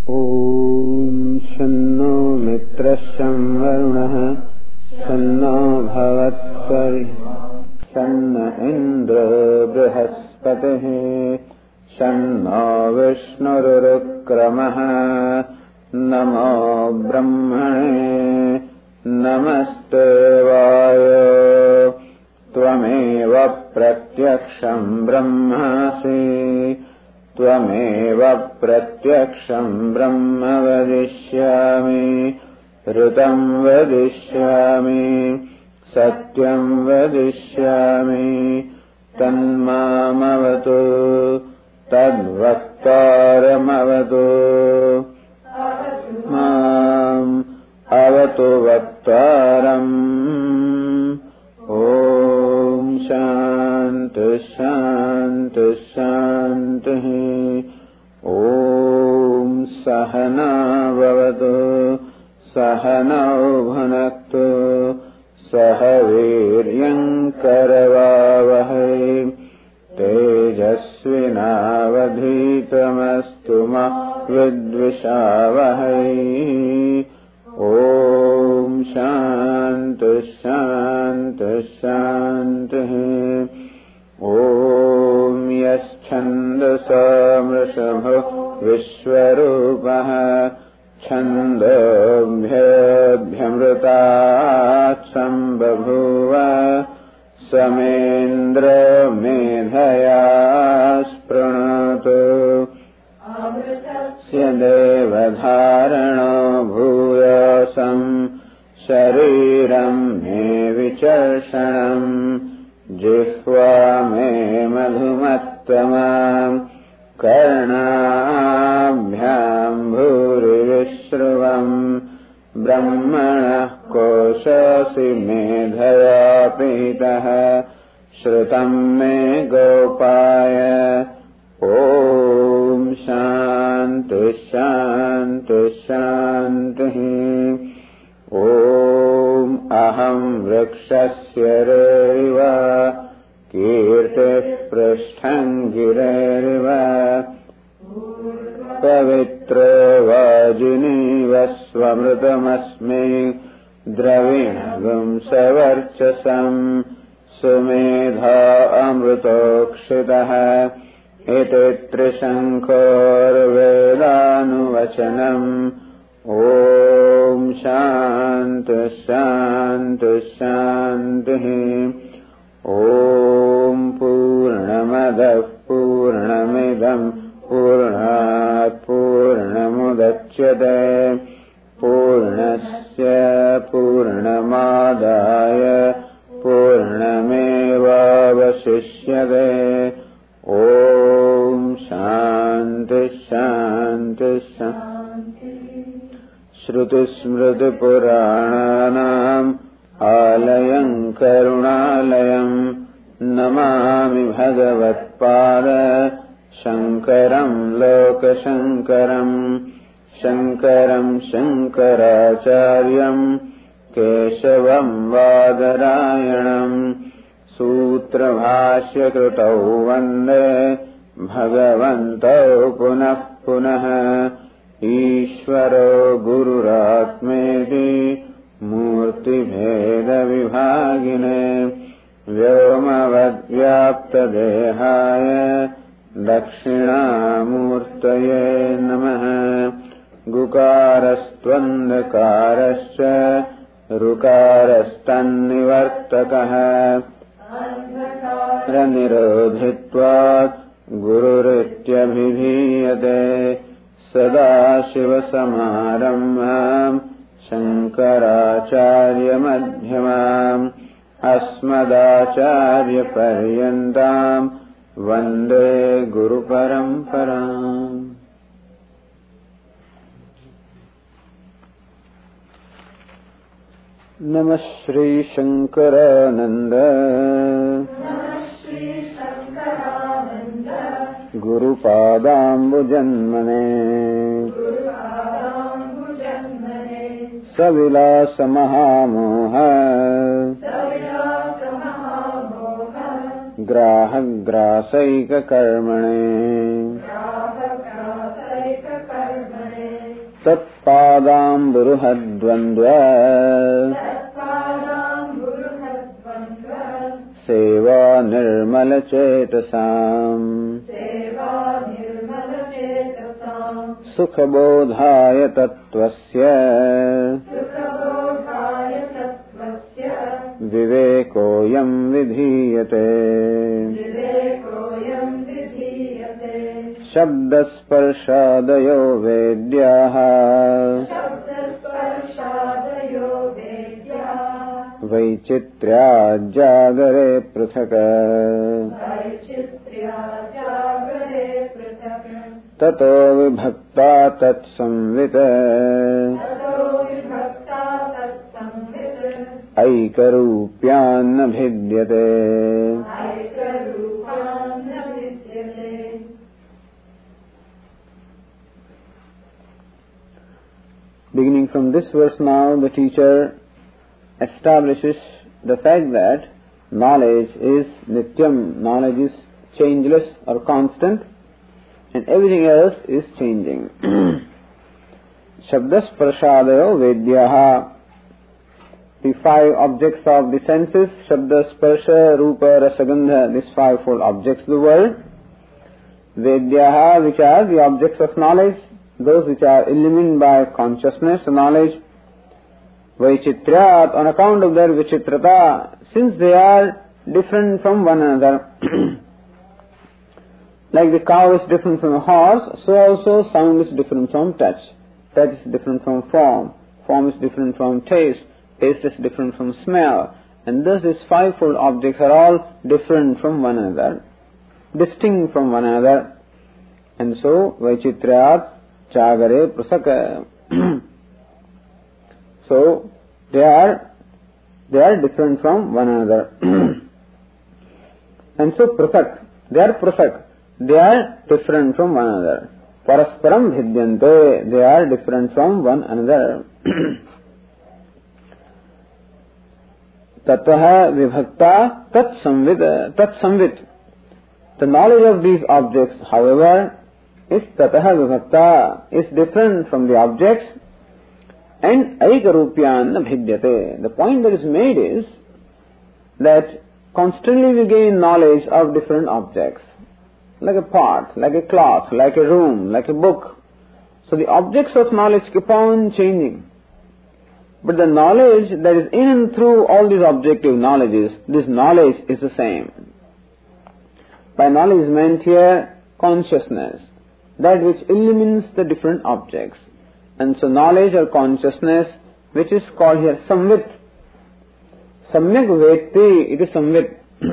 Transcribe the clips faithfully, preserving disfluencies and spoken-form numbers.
ॐ शन्नो मित्रः वरुणः शन्नो भवत्पर्यः शन्न इन्द्रो बृहस्पतिः शन्नो विष्णुरुक्रमः नमो ब्रह्मणे नमस्ते वायो त्वमेव प्रत्यक्षं ब्रह्मासि त्वमेव प्रत्यक्षं ब्रह्म वदिष्यामि ऋतं वदिष्यामि सत्यं वदिष्यामि तन्मामवतु तद्वक्तारमवतु माम् अवतु वक्तारम् ॐ शान्ति शान्ति शान्तिः ॐ सहना भवतु सहनौ भुनक्तु सह वीर्यं करवावहै तेजस्विनावधीतमस्तु मा विद्विषावहै ॐ शान्ति शान्ति शान्तिः ॐ यश्छन्दसा मृषभो विश्वरूपः छन्दोभ्यभ्यमृतात् सम्बभूव समेन्द्र मेधया स्पृणोतु अमृतस्य देवधारणो भूयसं शरीरं मे विचर्षणम् जिह्वा मे मधुमत्तमाम् कर्णाभ्यां भूरिविश्रुवम् ब्रह्मणः कोशसि मेधया पीतः श्रुतं मे गोपाय ॐ शान्ति शान्ति शान्तिः ॐ अहं वृक्षस्य रेरिव कीर्तिः पृष्ठं गिरेरिव पवित्रो वाजिनीव स्वमृतमस्मि द्रविणगुं सवर्चसम् सुमेधा अमृतोक्षितः इति त्रिशङ्कोर्वेदानुवचनम् ॐ शान्ति शान्ति शान्तिः ॐ पूर्णमदः पूर्णमिदं पूर्णात् पूर्णमुदच्यते पूर्णस्य पूर्णमादाय पूर्णमेवावशिष्यते ॐ शान्ति शान्ति शान्ति श्रुतिस्मृतिपुराणानाम् आलयं करुणालयं नमामि भगवत्पाद शङ्करं लोकशङ्करं शङ्करं शङ्कराचार्यं केशवं बादरायणं सूत्रभाष्यकृतौ वन्दे भगवन्तौ पुनः पुनः ईश्वरो गुरुरात्मेति मूर्तिभेदविभागिने व्योमवद्व्याप्तदेहाय दक्षिणामूर्तये नमः गुकारस्त्वन्धकारश्च ऋकारस्तन्निवर्तकः निरोधित्वात् गुरुरित्यभिधीयते सदाशिवसमारम्भाम् शङ्कराचार्यमध्यमाम् अस्मदाचार्यपर्यन्ताम् वन्दे गुरुपरम्पराम्। नमः श्रीशङ्करानन्द गुरुपादाम्बुजन्मने सविलासमहामोह ग्राहग्रासैककर्मणे तत्पादाम्बुरुहद्वन्द्व सेवा निर्मलचेतसाम् सुखबोधाय तत्त्वस्य विवेकोऽयं विधीयते शब्दस्पर्शादयो वेद्याः वैचित्र्याज्जागरे पृथक् ततो विभक्ता तत्संवित् ऐकरूप्यान्न भिद्यते. Beginning from this verse now, the teacher establishes the fact that knowledge is nityam, knowledge is changeless or constant, and everything else is changing. Shabdas prashadayo vedyaha, the five objects of the senses, Shabda, Sparsha, Rupa, Rasagandha, these fivefold objects of the world. Vedyaha, which are the objects of knowledge, those which are illumined by consciousness and knowledge. Vaichitryat, on account of their vichitrata, since they are different from one another. Like the cow is different from a horse, so also sound is different from touch. Touch is different from form. Form is different from taste. Taste is different from smell. And thus these fivefold objects are all different from one another, distinct from one another. And so, Vaichitryat Chagare Prasaka. So, they are, they are different from one another. And so, Prasak, they are Prasak, they are different from one another. Parasparam Bhidyante, they are different from one another. Tataha vibhakta tat samvid, tat samvid. The knowledge of these objects, however, is tataha vibhakta, is different from the objects, and aikarupyan bhidyate. The point that is made is that constantly we gain knowledge of different objects, like a pot, like a cloth, like a room, like a book. So the objects of knowledge keep on changing. But the knowledge that is in and through all these objective knowledges, this knowledge is the same. By knowledge is meant here consciousness, that which illumines the different objects. And so knowledge or consciousness, which is called here samvit. Samyak vetti, it is samvit.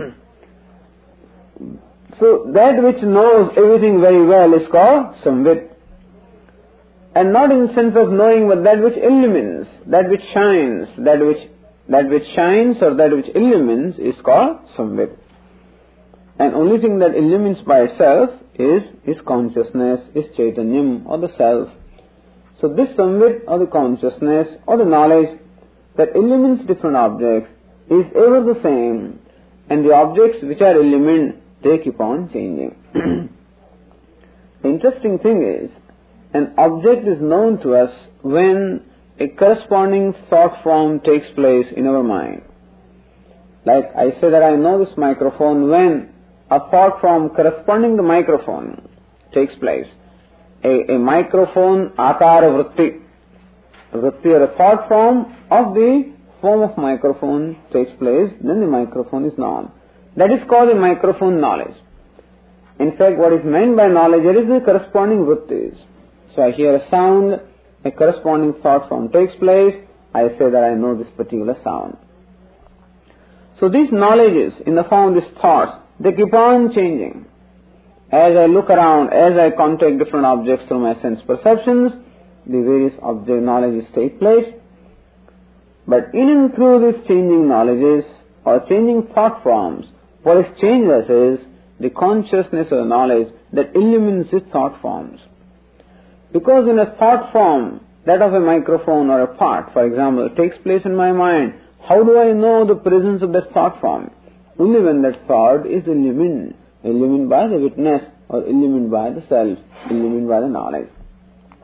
So that which knows everything very well is called samvit. And not in the sense of knowing, but that which illumines, that which shines, that which that which shines or that which illumines is called samvit. And only thing that illumines by itself is is consciousness, is chaitanyam or the self. So this samvit or the consciousness or the knowledge that illumines different objects is ever the same, and the objects which are illumined, they keep on changing. The interesting thing is, an object is known to us when a corresponding thought form takes place in our mind. Like I say that I know this microphone when a thought form corresponding to the microphone takes place. A, a microphone akara vritti, vritti or a thought form of the form of microphone takes place, then the microphone is known. That is called a microphone knowledge. In fact, what is meant by knowledge here is the corresponding vrittis. So I hear a sound, a corresponding thought form takes place, I say that I know this particular sound. So these knowledges in the form of these thoughts, they keep on changing. As I look around, as I contact different objects through my sense perceptions, the various object knowledges take place. But in and through these changing knowledges or changing thought forms, what is changeless is the consciousness or knowledge that illumines these thought forms. Because in a thought form, that of a microphone or a pot, for example, takes place in my mind, how do I know the presence of that thought form? Only when that thought is illumined, illumined by the witness or illumined by the self, illumined by the knowledge.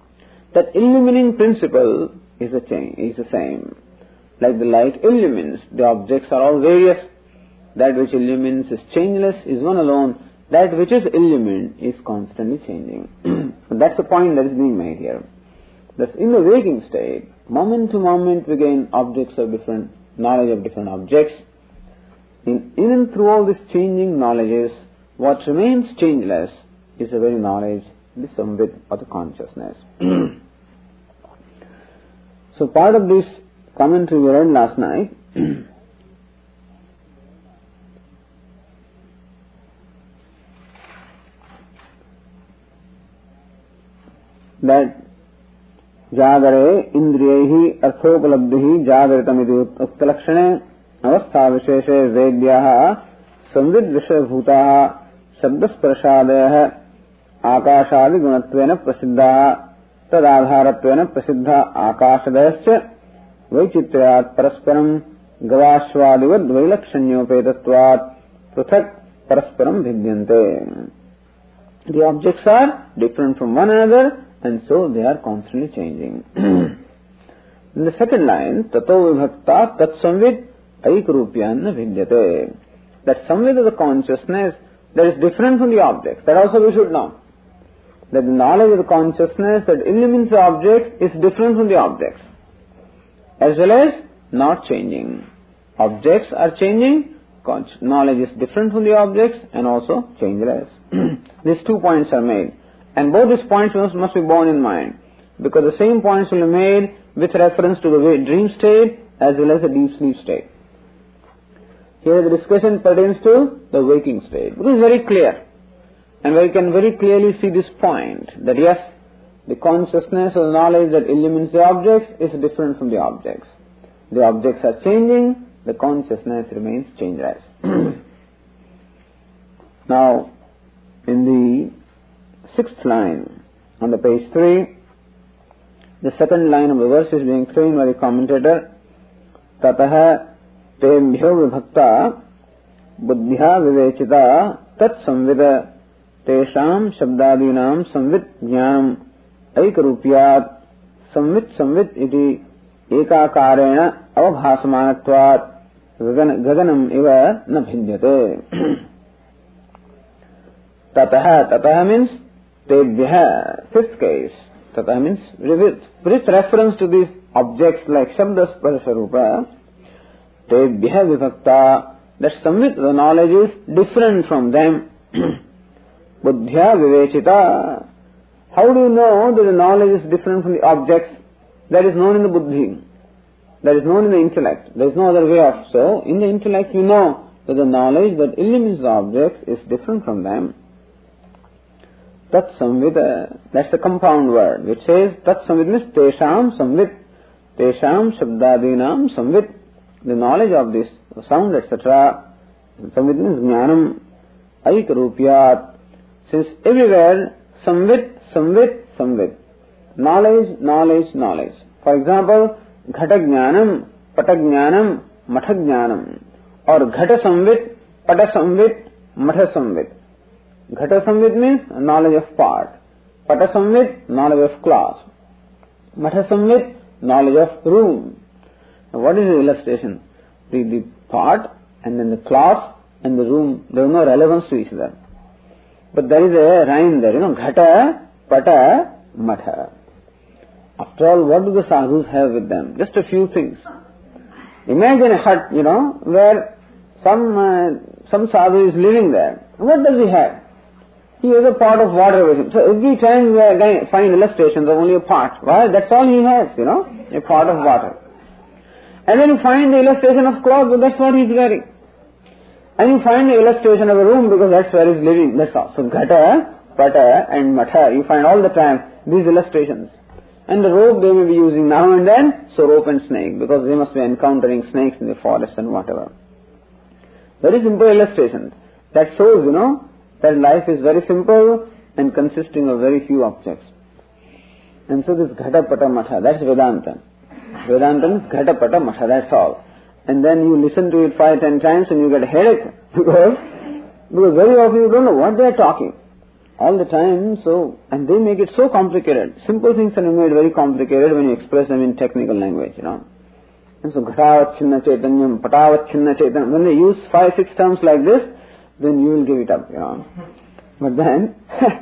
that illumining principle is the change, is the same. Like the light illumines, the objects are all various. That which illumines is changeless, is one alone. That which is illumined is constantly changing. That's the point that is being made here. Thus, in the waking state, moment to moment we gain objects of different, knowledge of different objects. In, in and through all these changing knowledges, what remains changeless is the very knowledge, the samvid or the consciousness. So part of this commentary we read last night that jagare indriyehi arthopalabdhi jagaritamiti uttalakshane avastha visheshe vedyaha samvid vishayabhutaha shabdasparshadayah akashadi gunatvena prasiddha tadadharatvena prasiddha akashadayasya vaichitrayat parasparam gavashvadivad vailakshanyopetatvat pruthak parasparam bhidyante. The objects are different from one another, and so they are constantly changing. In the second line, tato vibhakta tat samvid aikarupyanna vidyate. That samvid of the consciousness that is different from the objects. That also we should know. That the knowledge of the consciousness that illumines the object is different from the objects, as well as not changing. Objects are changing, knowledge is different from the objects, and also changeless. These two points are made. And both these points must, must be borne in mind, because the same points will be made with reference to the dream state as well as the deep sleep state. Here the discussion pertains to the waking state. This is very clear. And we can very clearly see this point, that yes, the consciousness or knowledge that illumines the objects is different from the objects. The objects are changing, the consciousness remains changeless. Now, in the sixth line on the page three, the second line of the verse is being explained by the commentator. Tataha tebhyo vibhakta buddhya vivechita tat samvida tesham shabdadinam samvit jnanam aikarupyat samvit samvit iti ekakarena avabhasamanatvat gaganam iva na bhidyate. Tataha, tataha means tebhya, fifth case. Tataha means with reference to these objects like Shabda Sparsha Rupa, tebhya vibhakta, that samvit, the knowledge is different from them. Buddhya vivechita. How do you know that the knowledge is different from the objects? That is known in the buddhi. That is known in the intellect. There is no other way of. So, in the intellect you know that the knowledge that illumines the objects is different from them. Tat samvit, that's the compound word, which says tat samvit means tesham samvit, tesham shabdadinam samvit, the knowledge of this sound, et cetera. Samvit means jnanam aikarupyat. Since everywhere samvit, samvit, samvit, knowledge, knowledge, knowledge. For example, ghata jnanam, pata jnanam, matha jnanam, or ghata samvit, pata samvit, matha samvit. Ghata samvit means knowledge of part. Pata samvit, knowledge of class. Matha samvit, knowledge of room. Now what is the illustration? The, the part and then the class and the room, there is no relevance to each other. But there is a rhyme there, you know, ghata, pata, matha. After all, what do the sadhus have with them? Just a few things. Imagine a hut, you know, where some, uh, some sadhu is living there. What does he have? He has a pot of water with him. So every time we find illustrations of only a pot. Why? That's all he has, you know, a pot of water. And then you find the illustration of cloth, but that's what he's wearing. And you find the illustration of a room because that's where he's living, that's all. So ghata, pata and matha, you find all the time these illustrations. And the rope they may be using now and then, so rope and snake, because they must be encountering snakes in the forest and whatever. Very simple illustrations. That shows, you know, that life is very simple and consisting of very few objects. And so this ghata, pata, matha, that's Vedanta. Vedanta means ghata, pata, matha, that's all. And then you listen to it five, ten times and you get a headache because, because very often you don't know what they are talking. all the time, so, and they make it so complicated. Simple things are made very complicated when you express them in technical language, you know. And so, ghatavachinna chaitanyam, patavachinna chaitanyam, when they use five, six terms like this, then you will give it up, you know. But then,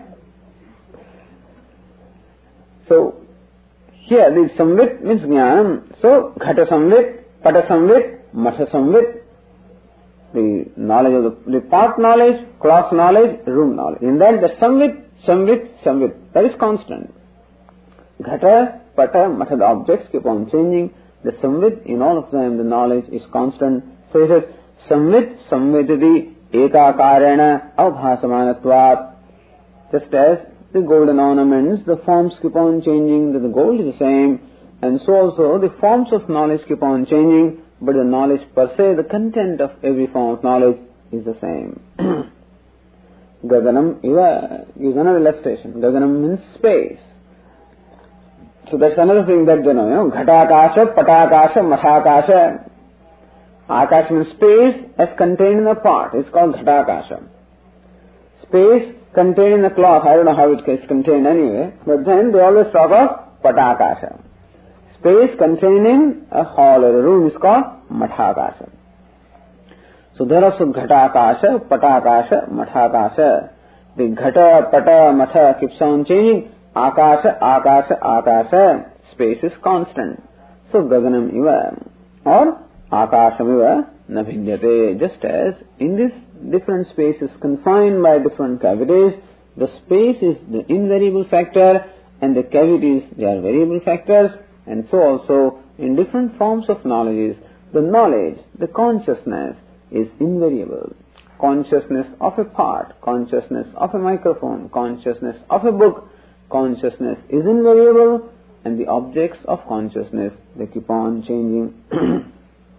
so, here, the samvit means jnanam. So, ghata samvit, pata samvit, matha samvit, the knowledge of the, the part knowledge, cloth knowledge, room knowledge. In that, the samvit, samvit, samvit, that is constant. Ghata, pata, matha, the objects keep on changing. The samvit, in all of them, the knowledge is constant. So it says, samvit, samviditi, ekakarena, avbhasamanatvat. Just as the golden ornaments, the forms keep on changing, the gold is the same, and so also the forms of knowledge keep on changing, but the knowledge per se, the content of every form of knowledge is the same. Gaganam iva gives another illustration. Gaganam means space. So that's another thing that you know, you know, ghatakasha, patakasha, mathakasha. Akash means space as contained in a part. It's called ghatakasha. Space contained in a cloth. I don't know how it is contained anyway. But then they always talk of patakasha. Space containing a hall or a room is called mathakasha. So there are some ghatakasha, patakasha, mathakasha. The ghata, pata, matha keeps on changing. Akasha, akasha, akasha. Space is constant. So gaganam iva or akasham iva na bhinyate. Just as in this different spaces confined by different cavities, the space is the invariable factor and the cavities, they are variable factors. And so also in different forms of knowledge, the knowledge, the consciousness is invariable. Consciousness of a part, consciousness of a microphone, consciousness of a book, consciousness is invariable, and the objects of consciousness, they keep on changing.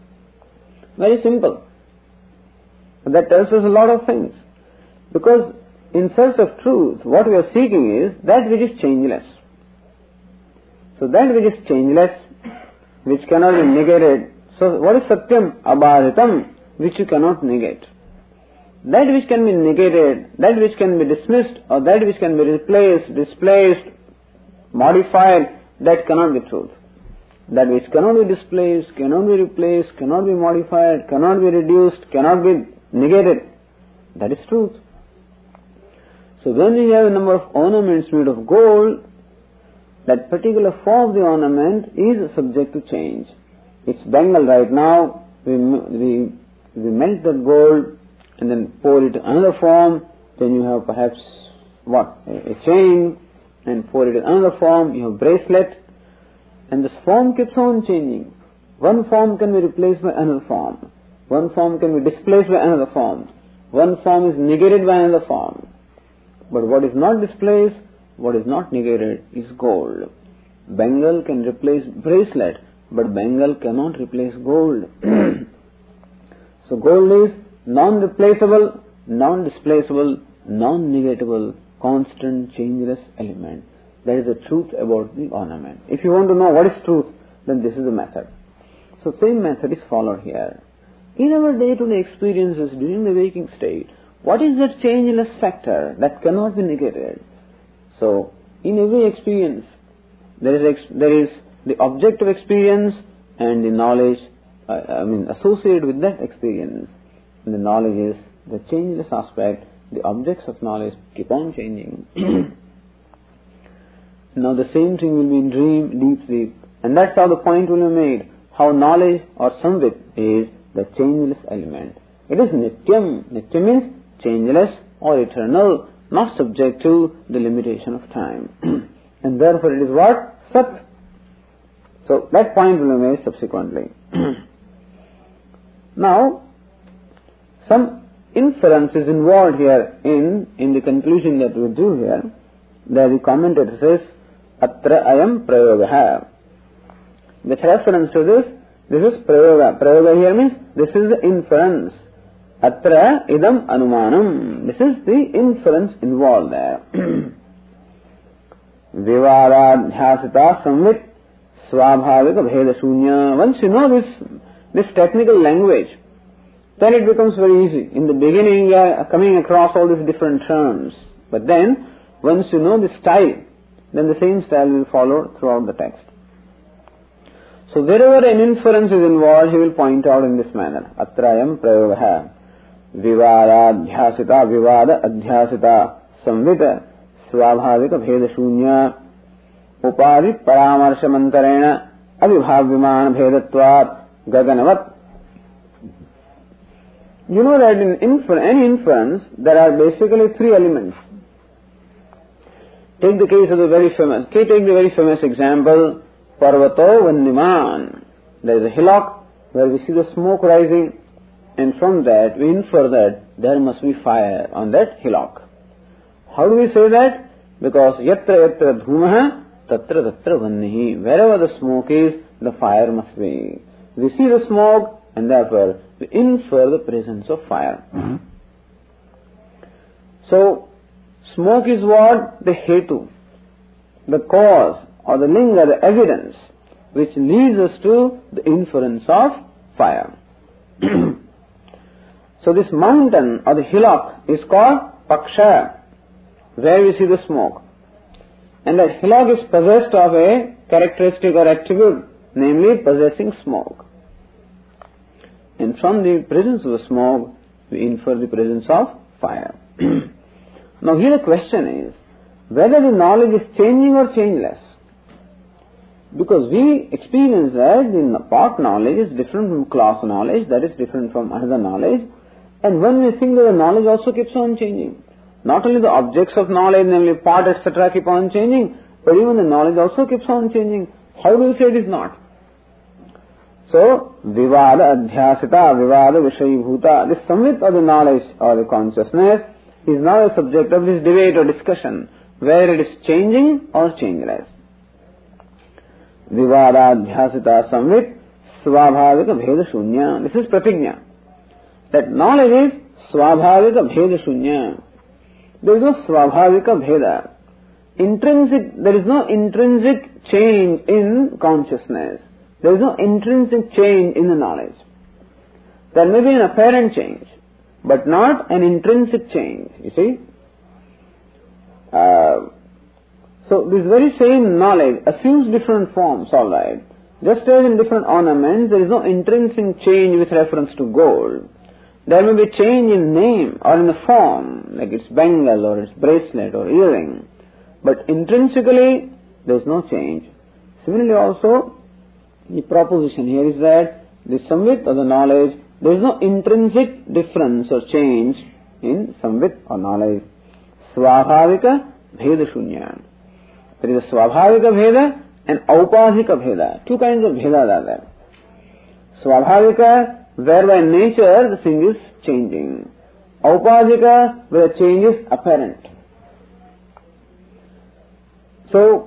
Very simple. But that tells us a lot of things. Because in search of truth, what we are seeking is that which is changeless. So that which is changeless, which cannot be negated. So what is satyam? Abhaditam, which you cannot negate. That which can be negated, that which can be dismissed, or that which can be replaced, displaced, modified, that cannot be truth. That which cannot be displaced, cannot be replaced, cannot be modified, cannot be reduced, cannot be negated, that is truth. So when we have a number of ornaments made of gold, that particular form of the ornament is subject to change. It's bangle right now, we, we, we melt that gold and then pour it in another form, then you have perhaps, what, a, a chain, and pour it in another form, you have bracelet, and this form keeps on changing. One form can be replaced by another form. One form can be displaced by another form. One form is negated by another form. But what is not displaced, what is not negated is gold. Bangle can replace bracelet, but bangle cannot replace gold. So gold is non-replaceable, non-displaceable, non-negatable, constant, changeless element. That is the truth about the ornament. If you want to know what is truth, then this is the method. So same method is followed here. In our day-to-day experiences during the waking state, what is that changeless factor that cannot be negated? So, in every experience, there is ex- there is the object of experience and the knowledge, uh, I mean, associated with that experience. And the knowledge is the changeless aspect. The objects of knowledge keep on changing. Now, the same thing will be in dream, deep sleep, and that's how the point will be made. How knowledge or samvit is the changeless element. It is nityam. Nityam means changeless or eternal, not subject to the limitation of time. And therefore it is what? Sat. So that point will be made subsequently. Now, some inference is involved here in, in the conclusion that we do here. There the commentator says, Atra ayam prayogaha. With reference to this, this is prayoga. Prayoga here means this is the inference. Atra idam anumanam. This is the inference involved there. Vivadadhyasita samvit swabhavika bheda shunya. Once you know this, this technical language, then it becomes very easy. In the beginning, you are coming across all these different terms. But then, once you know the style, then the same style will follow throughout the text. So wherever an inference is involved, he will point out in this manner. Atrayam prayogaha vivadadhyasita vivada adhyasita samvita swabhavika bheda shunya upadi paramarsha mantarena avibhavyamana bhedatvat gaganavat. You know that in infer- any inference, there are basically three elements. Take the case of the very famous, take the very famous example, Parvato Vandiman. There is a hillock where we see the smoke rising, and from that we infer that there must be fire on that hillock. How do we say that? Because yatra yatra dhumaha tatra tatra vannihi. Wherever the smoke is, the fire must be. We see the smoke, and therefore we infer the presence of fire. Mm-hmm. So, smoke is what? The hetu, the cause, or the linga, the evidence, which leads us to the inference of fire. So this mountain or the hillock is called Paksha, where we see the smoke. And that hillock is possessed of a characteristic or attribute, namely possessing smoke. And from the presence of the smoke, we infer the presence of fire. Now here the question is, whether the knowledge is changing or changeless. Because we experience that the part knowledge is different from class knowledge, that is different from another knowledge. And when we think that the knowledge also keeps on changing. Not only the objects of knowledge, namely part, et cetera, keep on changing, but even the knowledge also keeps on changing. How do you say it is not? So, vivada adhyasita, vivada vishayibhuta, this samvit or the knowledge or the consciousness is now a subject of this debate or discussion, where it is changing or changeless. Vivada adhyasita samvit swabhavika bheda shunya. This is pratigna. That knowledge is swabhavika bheda shunya. There is no swabhavika bheda. Intrinsic, there is no intrinsic change in consciousness. There is no intrinsic change in the knowledge. There may be an apparent change, but not an intrinsic change, you see. Uh, so this very same knowledge assumes different forms, alright. Just as in different ornaments, there is no intrinsic change with reference to gold. There may be change in name or in the form, like its bangle or its bracelet or earring. But intrinsically, there is no change. Similarly also, the proposition here is that the samvit or the knowledge, there is no intrinsic difference or change in samvit or knowledge. Swabhavika bheda shunya. There is a swabhavika bheda and aupadhika bheda. Two kinds of bhedas are there. Swabhavika, where by nature the thing is changing. Aupadhika, where the change is apparent. So,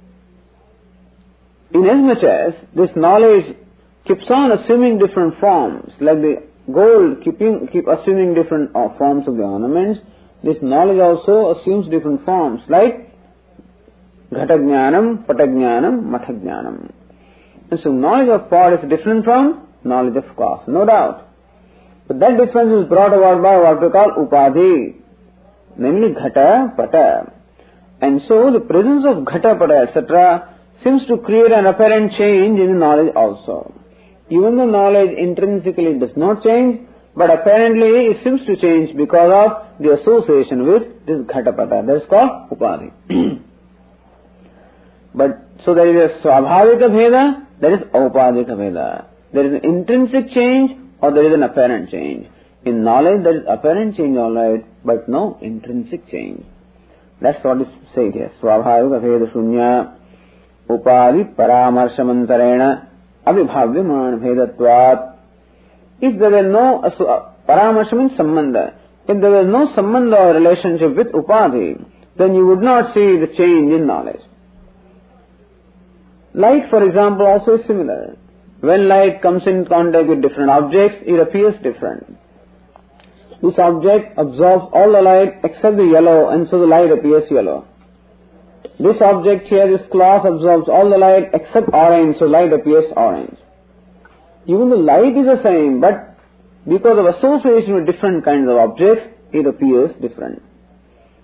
inasmuch as this knowledge keeps on assuming different forms, like the gold keeping, keep assuming different uh, forms of the ornaments, this knowledge also assumes different forms, like ghatagyanam, patagyanam, mathagyanam. And so knowledge of pot is different from knowledge of class, no doubt. But that difference is brought about by what we call upadhi, namely ghata, pata. And so the presence of ghata, pata, et cetera seems to create an apparent change in the knowledge also. Even though knowledge intrinsically does not change, but apparently it seems to change because of the association with this ghata-pata. That is called upadhi. But, so there is a swabhavika bheda, there is aupadhika bheda. There is an intrinsic change or there is an apparent change. In knowledge there is apparent change alright, but no intrinsic change. That's what is said here. Swabhavika bheda shunya upadi paramarshamantarena avibhavyamana bhedatvat. If there were no, paramarsha means sambandha. If there was no sambandha or relationship with upadhi, then you would not see the change in knowledge. Light, for example, also is similar. When light comes in contact with different objects, it appears different. This object absorbs all the light except the yellow, and so the light appears yellow. This object here, this cloth, absorbs all the light except orange, so light appears orange. Even the light is the same, but because of association with different kinds of objects, it appears different.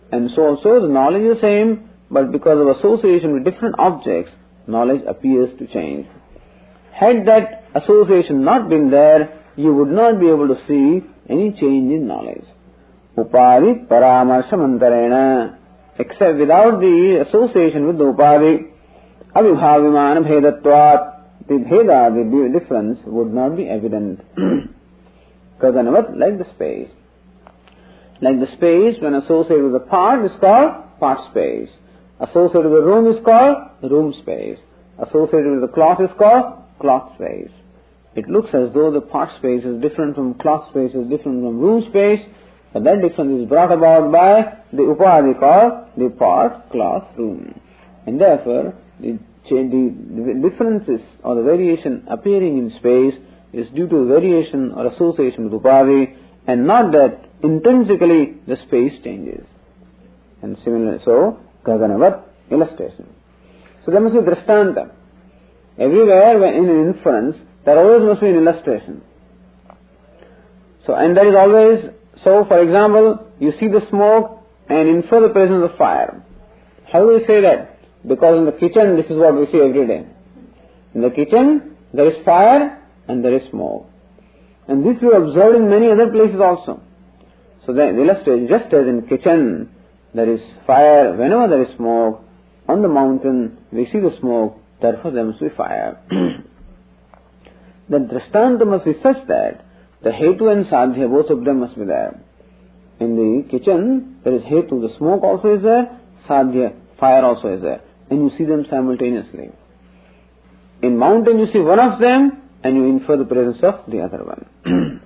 And so also the knowledge is the same, but because of association with different objects, knowledge appears to change. Had that association not been there, you would not be able to see any change in knowledge. Upadi paramarshamantarena. Except without the association with the upadi, avibhavimana bhedatvat, the bheda, the difference, would not be evident. Kaganavat, like the space. Like the space, when associated with the part, is called part space. Associated with the room is called room space. Associated with the cloth is called cloth space. It looks as though the part space is different from cloth space, is different from room space, but that difference is brought about by the upadi called the part, cloth, room. And therefore, the, the differences or the variation appearing in space is due to variation or association with upadi, and not that intrinsically the space changes. And similarly, so, Gaganavat, illustration. So there must be drishtanta. Everywhere when in an inference, there always must be an illustration. So, and there is always, so for example, you see the smoke and infer the presence of fire. How do you say that? Because in the kitchen, this is what we see every day. In the kitchen, there is fire and there is smoke. And this we observe in many other places also. So the illustration, just as in kitchen, there is fire whenever there is smoke. On the mountain, we see the smoke, therefore there must be fire. The drishtanta must be such that the hetu and sadhya, both of them must be there. In the kitchen, there is hetu, the smoke also is there, sadhya, fire also is there. And you see them simultaneously. In mountain, you see one of them, and you infer the presence of the other one.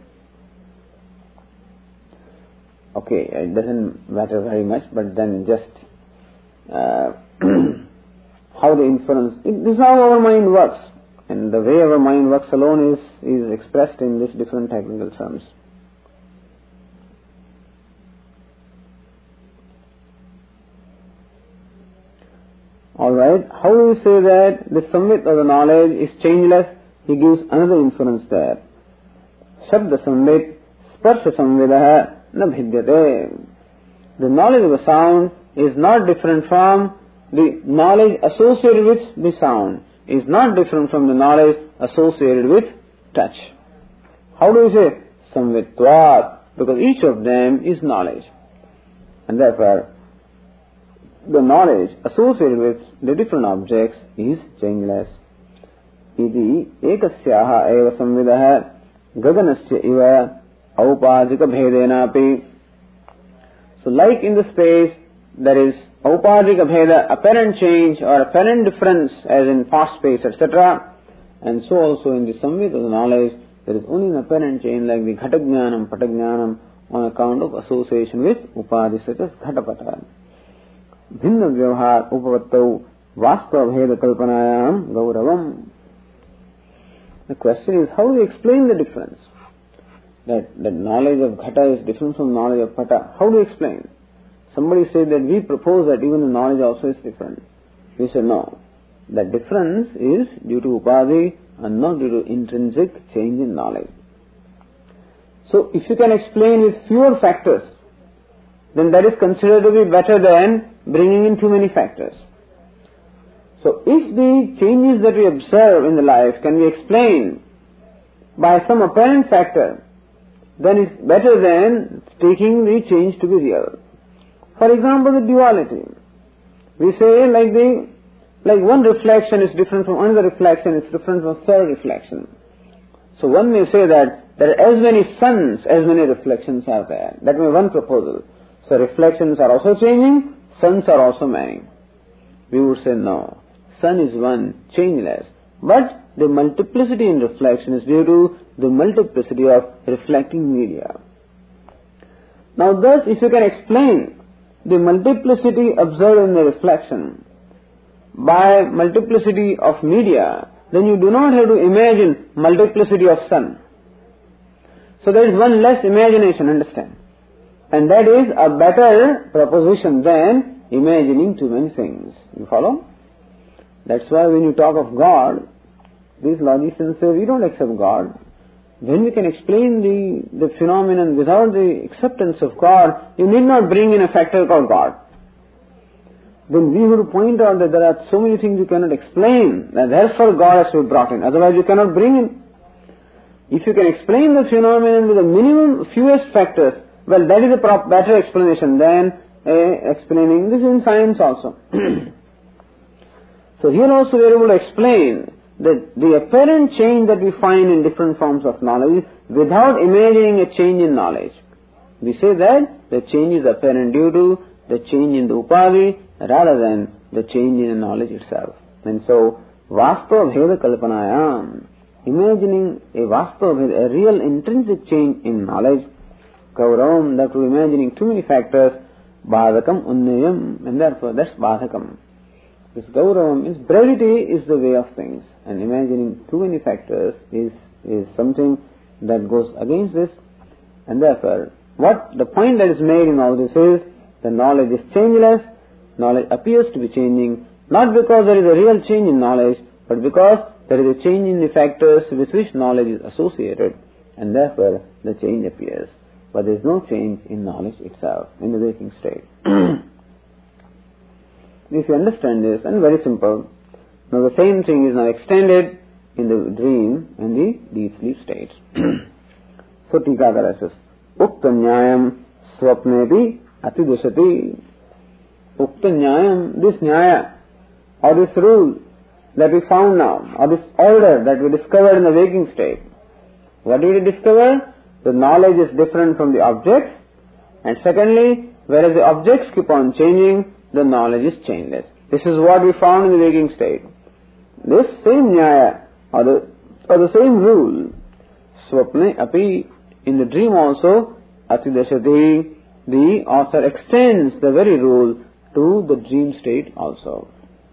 Okay, it doesn't matter very much, but then just uh, how the inference, it, this is how our mind works. And the way our mind works alone is, is expressed in these different technical terms. Alright, how do we say that the samvit or the knowledge is changeless? He gives another inference there. Shabda samvit, sparsha samvidaha, na bhidyate. The knowledge of the sound is not different from the knowledge associated with the sound, is not different from the knowledge associated with touch. How do we say? Samvitvat, because each of them is knowledge. And therefore, the knowledge associated with the different objects is changeless. Iti ekasyaha eva samvidaha gaganasya iva aupadika bhedenapi. So like in the space, there is aupadika bheda, apparent change or apparent difference as in past space, et cetera. And so also in the samvit of the knowledge, there is only an apparent change like the ghatagyanam, patagyanam on account of association with upadi such as ghatapata. Bhinna vyavhar upavattau vastava bheda kalpanayam gauravam. The question is, how do we explain the difference? That, that knowledge of ghata is different from knowledge of pata. How do we explain? Somebody said that we propose that even the knowledge also is different. We say no. The difference is due to upadi and not due to intrinsic change in knowledge. So if you can explain with fewer factors, then that is considered to be better than bringing in too many factors. So if the changes that we observe in the life can be explained by some apparent factor, then it's better than taking the change to be real. For example, the duality. We say like the, like one reflection is different from another reflection, it's different from a third reflection. So one may say that there are as many suns, as many reflections are there. That may be one proposal. So reflections are also changing, suns are also many. We would say no. Sun is one, changeless. But the multiplicity in reflection is due to the multiplicity of reflecting media. Now thus, if you can explain the multiplicity observed in the reflection by multiplicity of media, then you do not have to imagine multiplicity of sun. So there is one less imagination, understand? And that is a better proposition than imagining too many things. You follow? That's why when you talk of God, these logicians say we don't accept God. When we can explain the, the phenomenon without the acceptance of God, you need not bring in a factor called God. Then we have to point out that there are so many things you cannot explain, that therefore God has to be brought in. Otherwise you cannot bring in. If you can explain the phenomenon with the minimum, fewest factors, well, that is a prop, better explanation than uh, explaining this in science also. So here also we are able to explain that the apparent change that we find in different forms of knowledge without imagining a change in knowledge. We say that the change is apparent due to the change in the upadhi rather than the change in the knowledge itself. And so, vastava bheda kalpanayam, imagining a vastava bheda, a real intrinsic change in knowledge, kauravam, that we're imagining too many factors, badhakam unnayam, and therefore that's badhakam. This gauravam is brevity is the way of things, and imagining too many factors is is something that goes against this, and therefore what the point that is made in all this is the knowledge is changeless, knowledge appears to be changing, not because there is a real change in knowledge, but because there is a change in the factors with which knowledge is associated, and therefore the change appears. But there is no change in knowledge itself, in the waking state. If you understand this, and very simple, now the same thing is now extended in the dream and the deep sleep states. So Tikakara says, Ukta Nyayam Swapnepi Atidashati. Ukta Nyayam, this Nyaya, or this rule that we found now, or this order that we discovered in the waking state. What did we discover? The knowledge is different from the objects, and secondly, whereas the objects keep on changing, the knowledge is changeless. This is what we found in the waking state. This same Nyaya, or the, or the same rule, Swapne api, in the dream also, Atidashati, the author extends the very rule to the dream state also.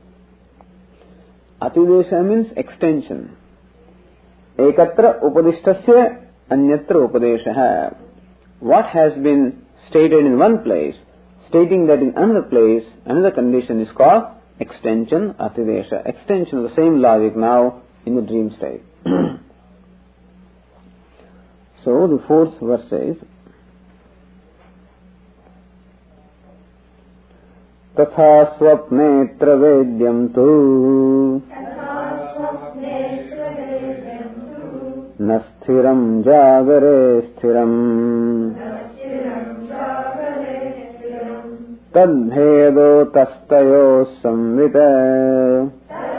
Atidesha means extension. Ekatra upadishtasya anyatra upadesha. What has been stated in one place, stating that in another place, another condition is called extension, atidesha, extension of the same logic now in the dream state. So the fourth verse says, Tatha swapnetra vedyam tu nasthiram jagare sthiram tadbhedo tastayo samvita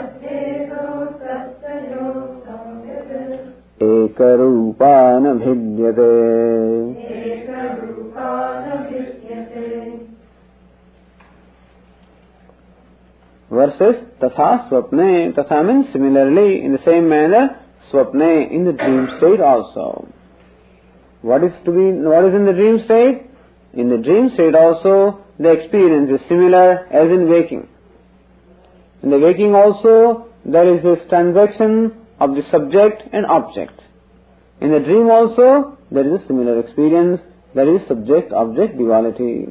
ekarupana bhidyate. Verses Tatha Swapne, Tatha means similarly, in the same manner, Swapne, in the dream state also. What is to be, what is in the dream state? In the dream state also, the experience is similar as in waking. In the waking also, there is this transaction of the subject and object. In the dream also, there is a similar experience, there is subject-object duality.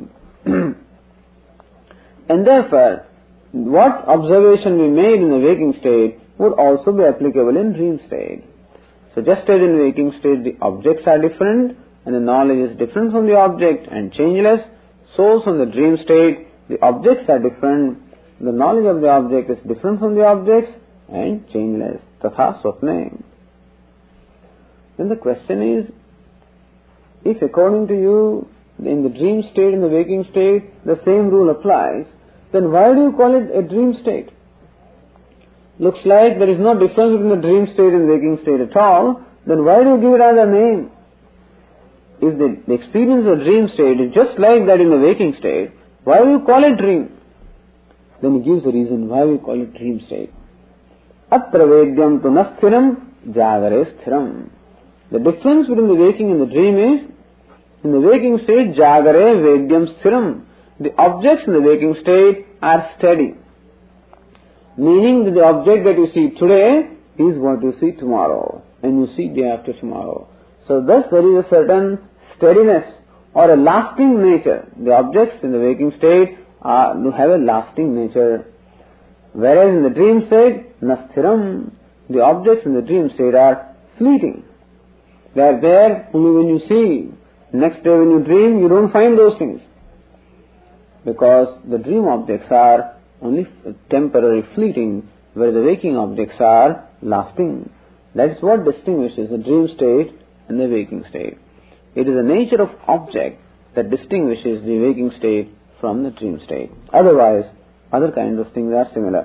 And therefore, what observation we made in the waking state would also be applicable in dream state. So just as in waking state the objects are different and the knowledge is different from the object and changeless, so from the dream state the objects are different, the knowledge of the object is different from the objects and changeless. Tatha swapne. Then the question is, if according to you in the dream state and the waking state the same rule applies, then why do you call it a dream state? Looks like there is no difference between the dream state and waking state at all, then why do you give it as a name? If the, the experience of dream state is just like that in the waking state, why do you call it dream? Then he gives a reason why we call it dream state. Atra vedyam tu nasthiram jagare sthiram. The difference between the waking and the dream is, in the waking state, jagare vedyam sthiram. The objects in the waking state are steady. Meaning that the object that you see today is what you see tomorrow, and you see day after tomorrow. So thus there is a certain steadiness or a lasting nature. The objects in the waking state are, do have a lasting nature. Whereas in the dream state, nasthiram, the objects in the dream state are fleeting. They are there only when you see. Next day when you dream, you don't find those things. Because the dream objects are only temporary, fleeting, whereas the waking objects are lasting. That is what distinguishes the dream state and the waking state. It is the nature of object that distinguishes the waking state from the dream state. Otherwise, other kinds of things are similar.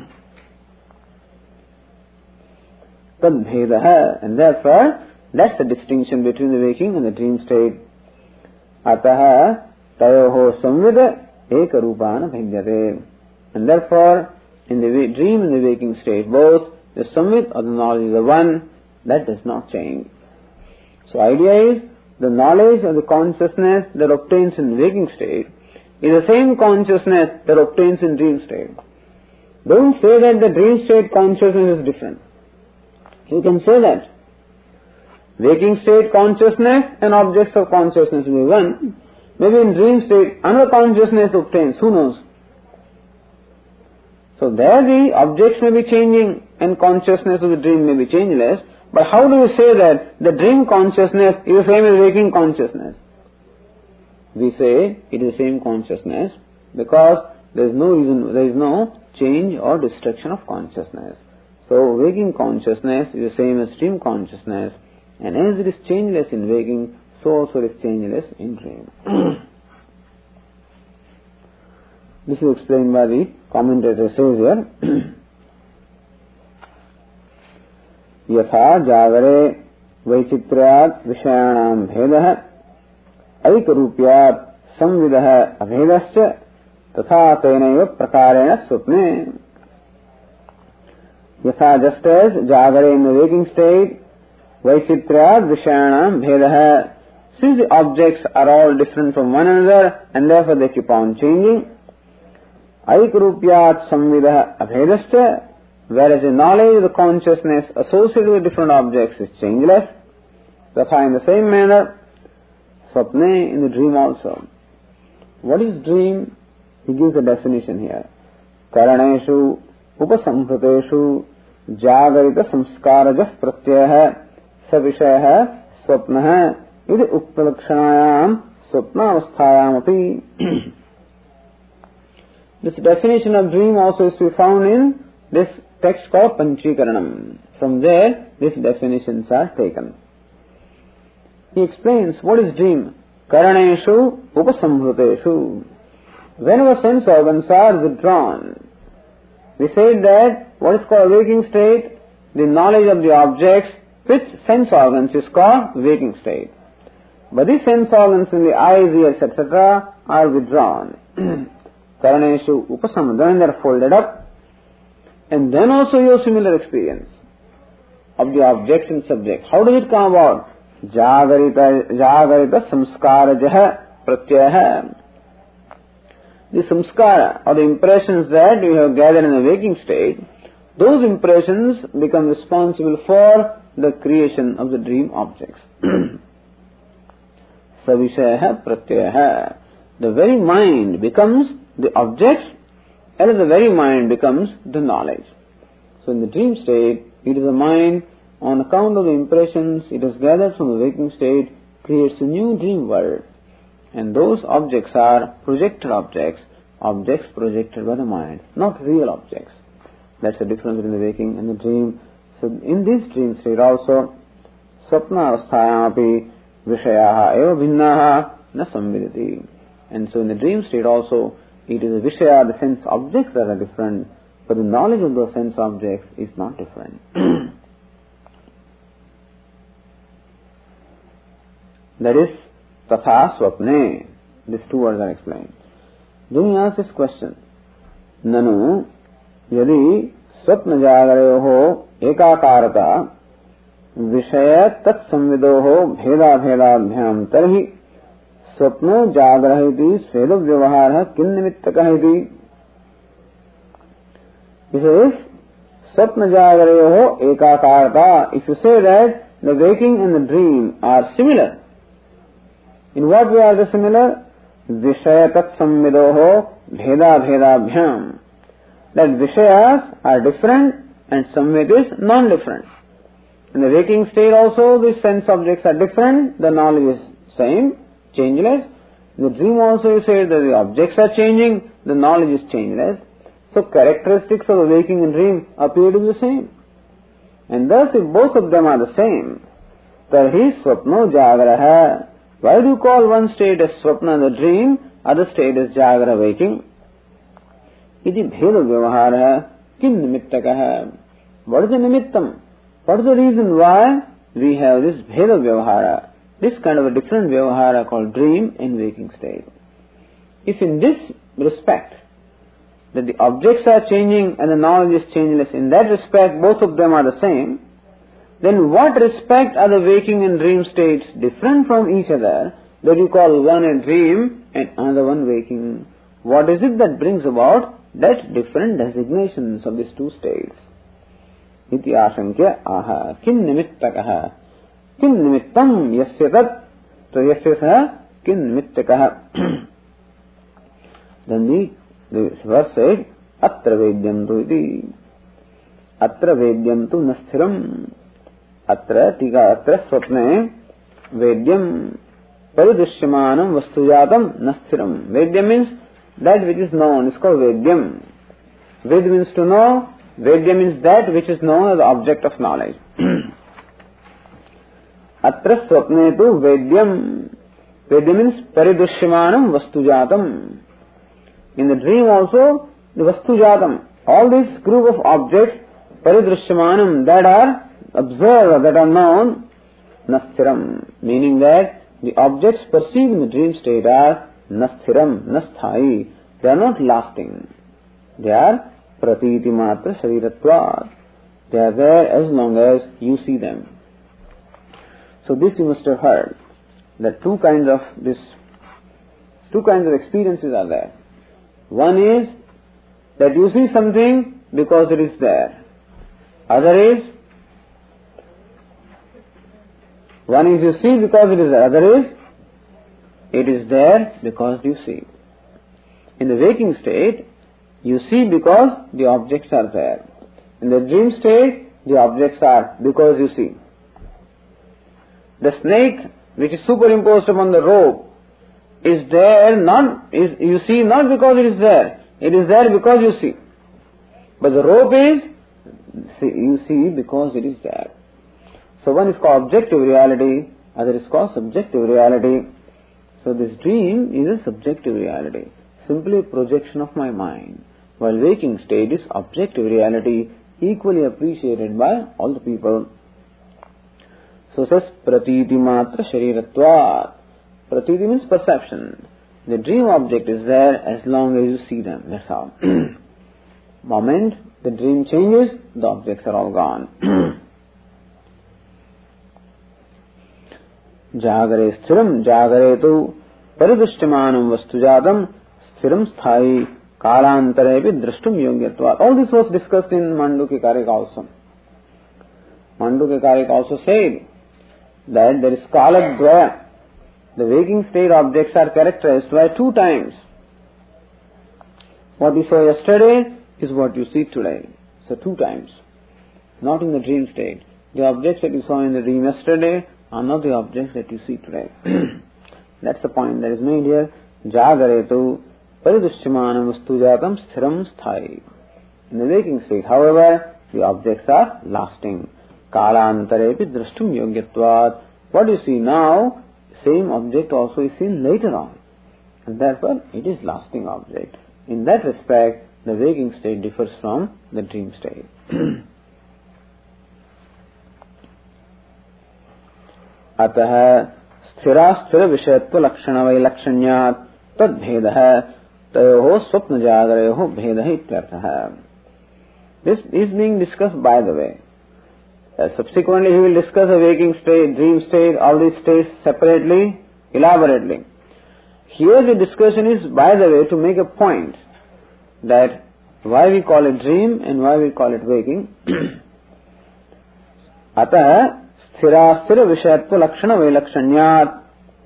Tad-bhedah, and therefore, that's the distinction between the waking and the dream state. Ataha tayoho samvida ekarupana bhidyate. And therefore, in the dream and the waking state, both the samvid or the knowledge is the one, that does not change. So idea is, the knowledge or the consciousness that obtains in waking state is the same consciousness that obtains in dream state. Don't say that the dream state consciousness is different. You can say that. Waking state consciousness and objects of consciousness will be one. Maybe in dream state another consciousness obtains, who knows? So there the objects may be changing and consciousness of the dream may be changeless. But how do you say that the dream consciousness is the same as waking consciousness? We say it is the same consciousness because there is no reason, there is no change or destruction of consciousness. So waking consciousness is the same as dream consciousness, and as it is changeless in waking, so also it is changeless in dream. This is explained by the commentator says here. यथा जागरे वैचित्र्यात् विषयाणां भेदः ऐकरूप्यात् संविदः अभेदश्च तथा तेनैव प्रकारेण स्वप्ने. यथा, just as jagare in the waking state, vaichitryaat vishayanam bhedah, since the objects are all different from one another and therefore they keep on changing, aikarupyat samvidah abhedascha, whereas the knowledge of the consciousness associated with different objects is changeless, tatha in the same manner, swapne, in the dream also. What is dream? He gives a definition here. Karaneshu upasamhriteshu jagarita samskarajah pratyayah savishayah swapnah iti uktalakshanaayam swapnavasthayam api. This definition of dream also is to be found in this text called Panchikaranam. From there, these definitions are taken. He explains what is dream. Karaneshu upasamhruteshu. Whenever sense organs are withdrawn, we said that what is called waking state, the knowledge of the objects with sense organs is called waking state. But these sense organs in the eyes, ears, et cetera are withdrawn. Karaneshu upasamhruteshu, then they are folded up. And then also you have similar experience of the objects and subjects. How does it come about? Jagarita, jagarita samskarajah pratyayah. The samskara or the impressions that you have gathered in the waking state, those impressions become responsible for the creation of the dream objects. Savishayah pratyayah. The very mind becomes the objects, and the very mind becomes the knowledge. So in the dream state, it is the mind, on account of the impressions it has gathered from the waking state, creates a new dream world. And those objects are projected objects, objects projected by the mind, not real objects. That's the difference between the waking and the dream. So in this dream state also, swapna avasthayam api vishayaha eva bhinnaha na samvidati. And so in the dream state also, it is a vishaya, the sense objects that are different, but the knowledge of those sense objects is not different. That is, tatha swapne. These two words are explained. Then he asks this question. Nanu yadi swapna jagarayoho ekakarata vishaya tat samvidoho bheda bhedabhyam tarhi swapno jagrahiti sveda vyavahara kin nimittakah iti. He says, swapna jagarayoho ekakarata. If you say that the waking and the dream are similar, in what way are they similar? Vishaya tat samvidoho bheda bhedabhyam. That vishayas are different and samvid is non-different. In the waking state also, the sense objects are different, the knowledge is same, changeless. In the dream also you say that the objects are changing, the knowledge is changeless. So characteristics of the waking and dream appear to be the same. And thus if both of them are the same, tarhi swapno jagraha. Why do you call one state as swapna, the dream, other state as jagra, waking? Iti bheda vyavahara kim nimittakaha. What is the nimittam? What is the reason why we have this bheda vyavahara, this kind of a different vyavahara called dream and waking state? If in this respect, that the objects are changing and the knowledge is changeless, in that respect both of them are the same, then what respect are the waking and dream states different from each other that you call one a dream and another one waking? What is it that brings about that different designations of these two states? Iti ashankya aha kim nimittakaha kim nimittam yasya tat. So yasya saha kim nimittakaha. Then the, the verse said atra vedyam tu iti. Atra vedyam tu nasthiram. Atra tika atra swapne vedyam paridrushyamanam vastujatam nasthiram. Vedyam means that which is known, is called vedyam. Ved means to know, vedya means that which is known as the object of knowledge. Atra swapne tu vedyam. Vedya means paridrushyamanam vastujatam. In the dream also, the vastujatam, all this group of objects, paridrushyamanam, that are observed, that are known, nasthiram, meaning that the objects perceived in the dream state are nasthiram, nasthai. They are not lasting. They are pratiti matra shariratvat. They are there as long as you see them. So this you must have heard, that two kinds of this, two kinds of experiences are there. One is that you see something because it is there. Other is, one is you see because it is there. Other is, it is there because you see. In the waking state, you see because the objects are there. In the dream state, the objects are because you see. The snake which is superimposed upon the rope is there not, is, you see not because it is there. It is there because you see. But the rope is, see, you see because it is there. So one is called objective reality, other is called subjective reality. So this dream is a subjective reality, simply a projection of my mind, while waking state is objective reality, equally appreciated by all the people. So it says pratiti matra shariratvat. Pratiti means perception. The dream object is there as long as you see them, that's all. Moment the dream changes, the objects are all gone. Jagare sthiram jagare tu paridrushyamanam vastujatam sthiram sthai kalantarepi drashtum yogyatvat. All this was discussed in Mandukya Karika also. Mandukya Karika also said that there is kaladvaya. The waking state objects are characterized by two times. What you saw yesterday is what you see today. So two times. Not in the dream state. The objects that you saw in the dream yesterday are not the objects that you see today. That's the point that is made here. Jagaretu paridrushyamanam vastujatam sthiram sthai. In the waking state, however, the objects are lasting. Kalantarepi drashtum yogyatvat. What you see now, same object also is seen later on. And therefore, it is lasting object. In that respect, the waking state differs from the dream state. अतः स्थिरा स्थिर विषयत्व लक्षण वैलक्षण्यात् तद्भेदः तयोः स्वप्न जागरयोः भेदः इत्यर्थः. This is being discussed by the way. Uh, subsequently he will discuss a waking state, dream state, all these states separately, elaborately. Here the discussion is by the way to make a point that why we call it dream and why we call it waking. अतः स्थिरा स्थिर विषयत्व लक्षण वैलक्षण्यात्.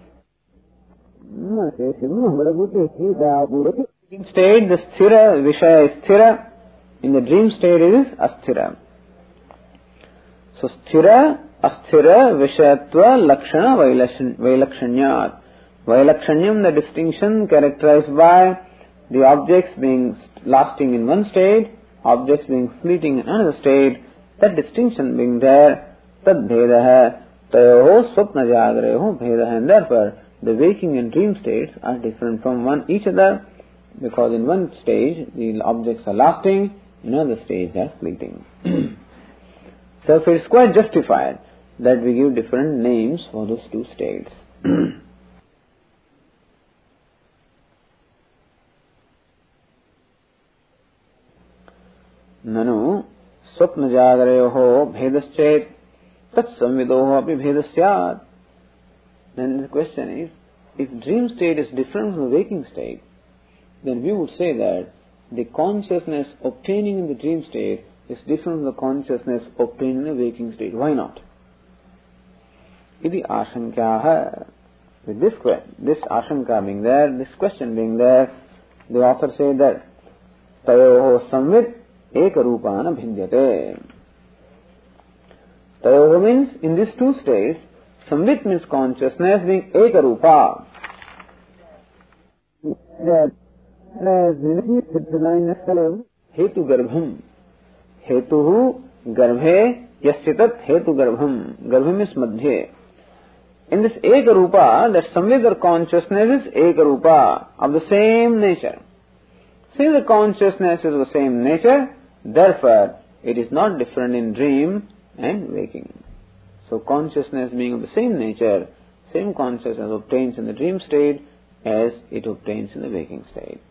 In state the sthira vishaya is sthira, in the dream state it is asthira. So sthira, asthira, vishayatva, lakshana, vailakshanyat. Vailakshanyam, the distinction characterized by the objects being lasting in one state, objects being fleeting in another state, that distinction being there, tad bhedaha, tayoho swapna jagreho bhedaha, and therefore the waking and dream states are different from one each other, because in one stage the objects are lasting, in another stage they are fleeting. Therefore it is quite justified that we give different names for those two states. Nanu swapna jagreyoho bhedaschet tat samvidoho api bhedasyat. Then the question is, if dream state is different from the waking state, then we would say that the consciousness obtaining in the dream state is different from the consciousness obtained in the waking state. Why not? Iti ashankyaha. With this this ashanka being there, this question being there, the author said that tayoho samvit ekarupana bhindyate. Tayoho means in these two states, samvit means consciousness being ekarupa. That hetu garbham. Hetuhu garbhe yasyatat hetu garbham. Garbham means madhye. In this ekarupa, that samvit or consciousness is ekarupa, of the same nature. Since the consciousness is of the same nature, therefore it is not different in dream and waking. So consciousness being of the same nature, same consciousness obtains in the dream state as it obtains in the waking state.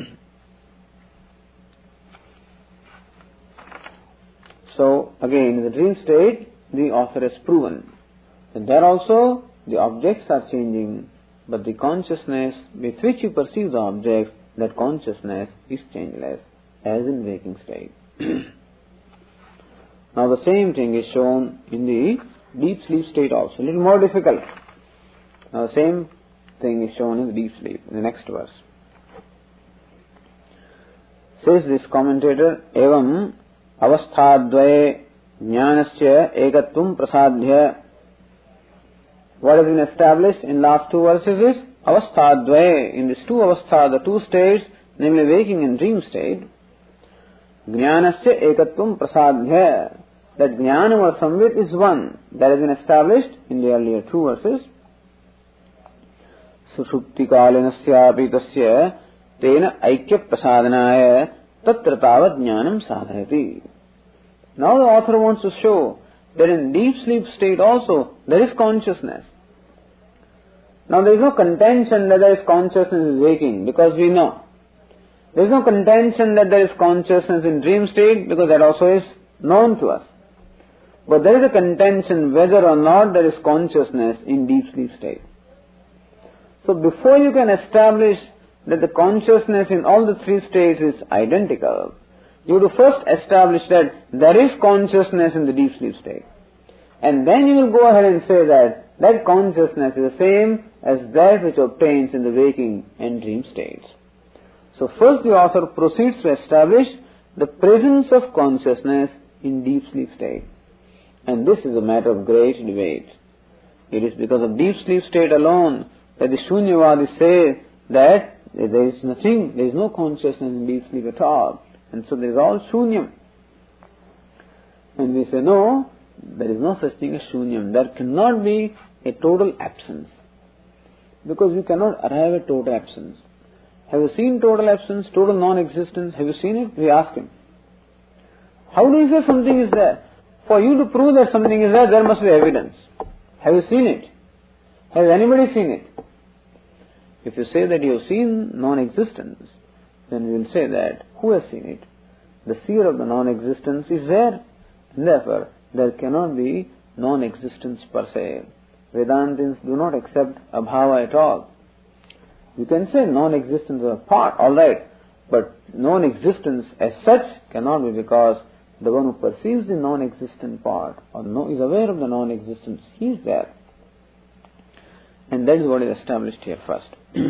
So again, in the dream state, the author has proven that there also the objects are changing, but the consciousness with which you perceive the objects, that consciousness is changeless, as in waking state. Now the same thing is shown in the deep sleep state also, a little more difficult. Now the same thing is shown in the deep sleep, in the next verse. Says this commentator, evam avasthadvaye jnanasya ekatvam prasadhya. What has been established in last two verses is avasthadvaye. In these two avastha, the two states, namely waking and dream state, jnanasya ekatvam prasadhya. That jnana or samvit is one. That has been established in the earlier two verses. Sushupti kalinasyapi tasya tena aikya prasadhanaya tatra tavat jnanam sadhayati. Now the author wants to show that in deep sleep state also there is consciousness. Now there is no contention that there is consciousness is waking, because we know. There is no contention that there is consciousness in dream state, because that also is known to us. But there is a contention whether or not there is consciousness in deep sleep state. So before you can establish that the consciousness in all the three states is identical, you have to first establish that there is consciousness in the deep sleep state. And then you will go ahead and say that that consciousness is the same as that which obtains in the waking and dream states. So first the author proceeds to establish the presence of consciousness in deep sleep state. And this is a matter of great debate. It is because of deep sleep state alone that the Shunyavadis say that there is nothing, there is no consciousness in deep sleep at all. And so there is all Shunyam. And we say, no, there is no such thing as Shunyam. There cannot be a total absence. Because you cannot arrive at total absence. Have you seen total absence, total non-existence? Have you seen it? We ask him. How do you say something is there? For you to prove that something is there, there must be evidence. Have you seen it? Has anybody seen it? If you say that you have seen non-existence, then we will say that who has seen it? The seer of the non-existence is there. And therefore, there cannot be non-existence per se. Vedantins do not accept abhava at all. You can say non-existence of a part, alright, but non-existence as such cannot be, because the one who perceives the non-existent part or no, is aware of the non-existence, he is there. And that is what is established here first.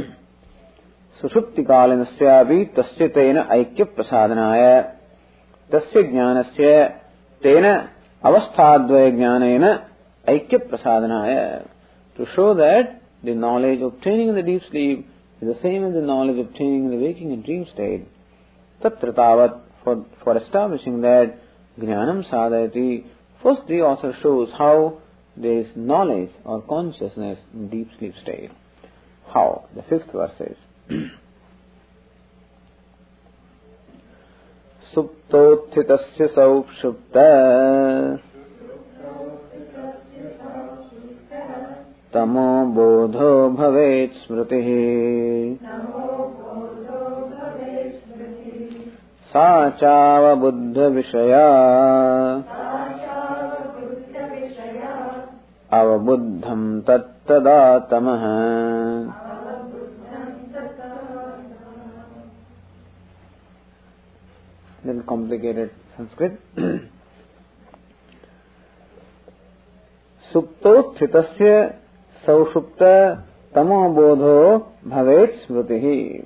Sushupti kalinasyapi tasya tena aikya prasadhanaya tasya jnanasya tena avasthadvaya jnanena aikya prasadanaya, to show that the knowledge obtaining in the deep sleep is the same as the knowledge obtaining in the waking and dream state. Tatra tavat, for, for establishing that jnanam sadhayati, first the author shows how there is knowledge or consciousness in deep sleep state. How? The fifth verse says, Suptothitasya saukshupta tamo bodho bhavet smritihi sa chava buddha vishaya avabuddham tattada tamaha. Then complicated Sanskrit. Suptothitasya saushupta tamo bodho bhavet smritihi.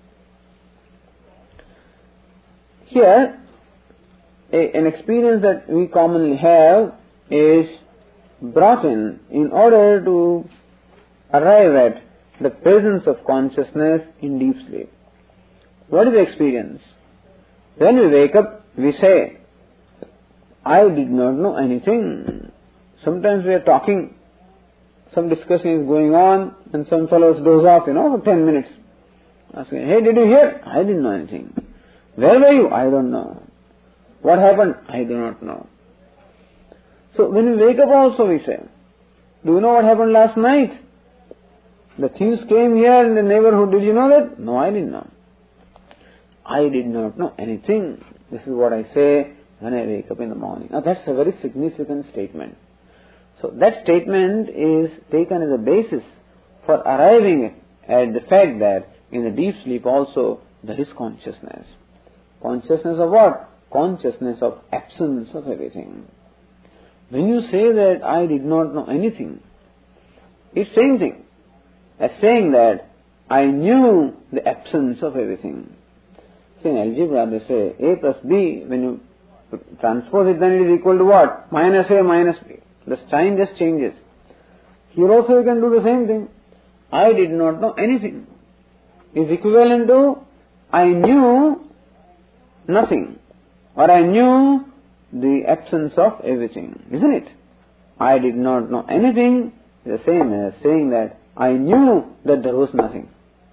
Here, a, an experience that we commonly have is brought in in order to arrive at the presence of consciousness in deep sleep. What is the experience? When we wake up, we say, I did not know anything. Sometimes we are talking, some discussion is going on, and some fellows doze off, you know, for ten minutes. Asking, hey, did you hear? I didn't know anything. Where were you? I don't know. What happened? I do not know. So when we wake up also we say, do you know what happened last night? The thieves came here in the neighborhood. Did you know that? No, I didn't know. I did not know anything. This is what I say when I wake up in the morning. Now that's a very significant statement. So that statement is taken as a basis for arriving at the fact that in the deep sleep also there is consciousness. Consciousness of what? Consciousness of absence of everything. When you say that I did not know anything, it's same thing as saying that I knew the absence of everything. See, in algebra they say A plus B, when you transpose it, then it is equal to what? Minus A minus B. The sign just changes. Here also you can do the same thing. I did not know anything is equivalent to I knew nothing, or I knew the absence of everything, isn't it? I did not know anything is the same as saying that I knew that there was nothing.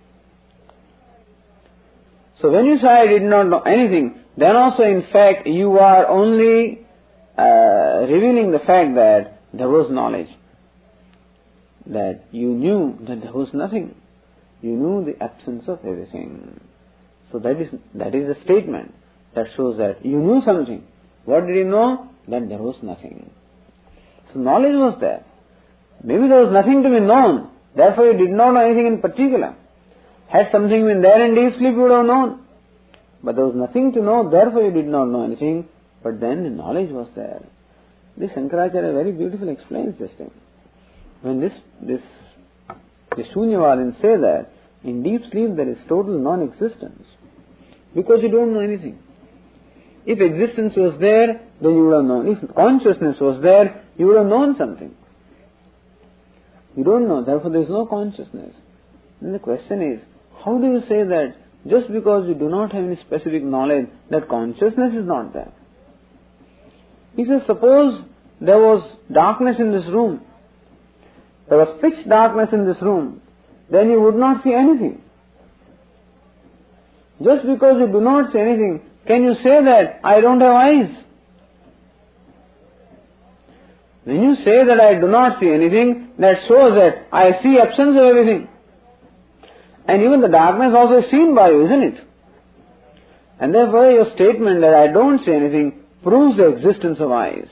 So when you say I did not know anything, then also in fact you are only uh, revealing the fact that there was knowledge, that you knew that there was nothing. You knew the absence of everything. So that is that is a statement that shows that you knew something. What did you know? That there was nothing. So knowledge was there. Maybe there was nothing to be known. Therefore you did not know anything in particular. Had something been there in deep sleep, you would have known. But there was nothing to know, therefore you did not know anything. But then the knowledge was there. This Shankaracharya very beautifully explains this thing. When this this the Shunyavadins say that in deep sleep there is total non-existence, because you don't know anything. If existence was there, then you would have known. If consciousness was there, you would have known something. You don't know, therefore there is no consciousness. Then the question is, how do you say that just because you do not have any specific knowledge, that consciousness is not there? He says, suppose there was darkness in this room, there was pitch darkness in this room, then you would not see anything. Just because you do not see anything, can you say that I don't have eyes? When you say that I do not see anything, that shows that I see absence of everything. And even the darkness also is seen by you, isn't it? And therefore your statement that I don't see anything proves the existence of eyes.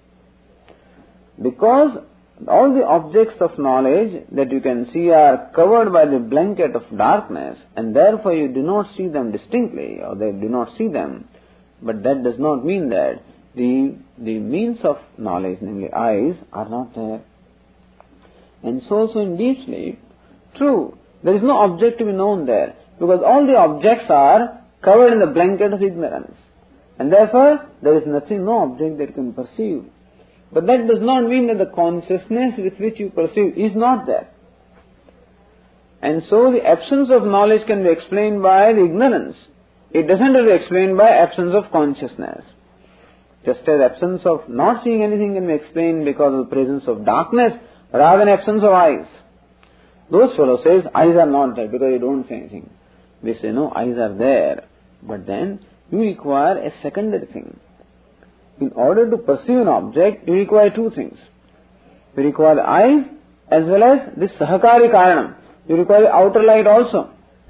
Because all the objects of knowledge that you can see are covered by the blanket of darkness, and therefore you do not see them distinctly, or they do not see them. But that does not mean that the, the means of knowledge, namely eyes, are not there. And so also in deep sleep, true, there is no object to be known there, because all the objects are covered in the blanket of ignorance. And therefore, there is nothing, no object that you can perceive. But that does not mean that the consciousness with which you perceive is not there. And so the absence of knowledge can be explained by the ignorance. It doesn't have to be explained by absence of consciousness. Just as absence of not seeing anything can be explained because of the presence of darkness rather than absence of eyes. Those fellows say, eyes are not there because you don't see anything. We say, no, eyes are there. But then you require a secondary thing. In order to perceive an object, you require two things. You require the eyes as well as this sahakari karanam. You require the outer light also.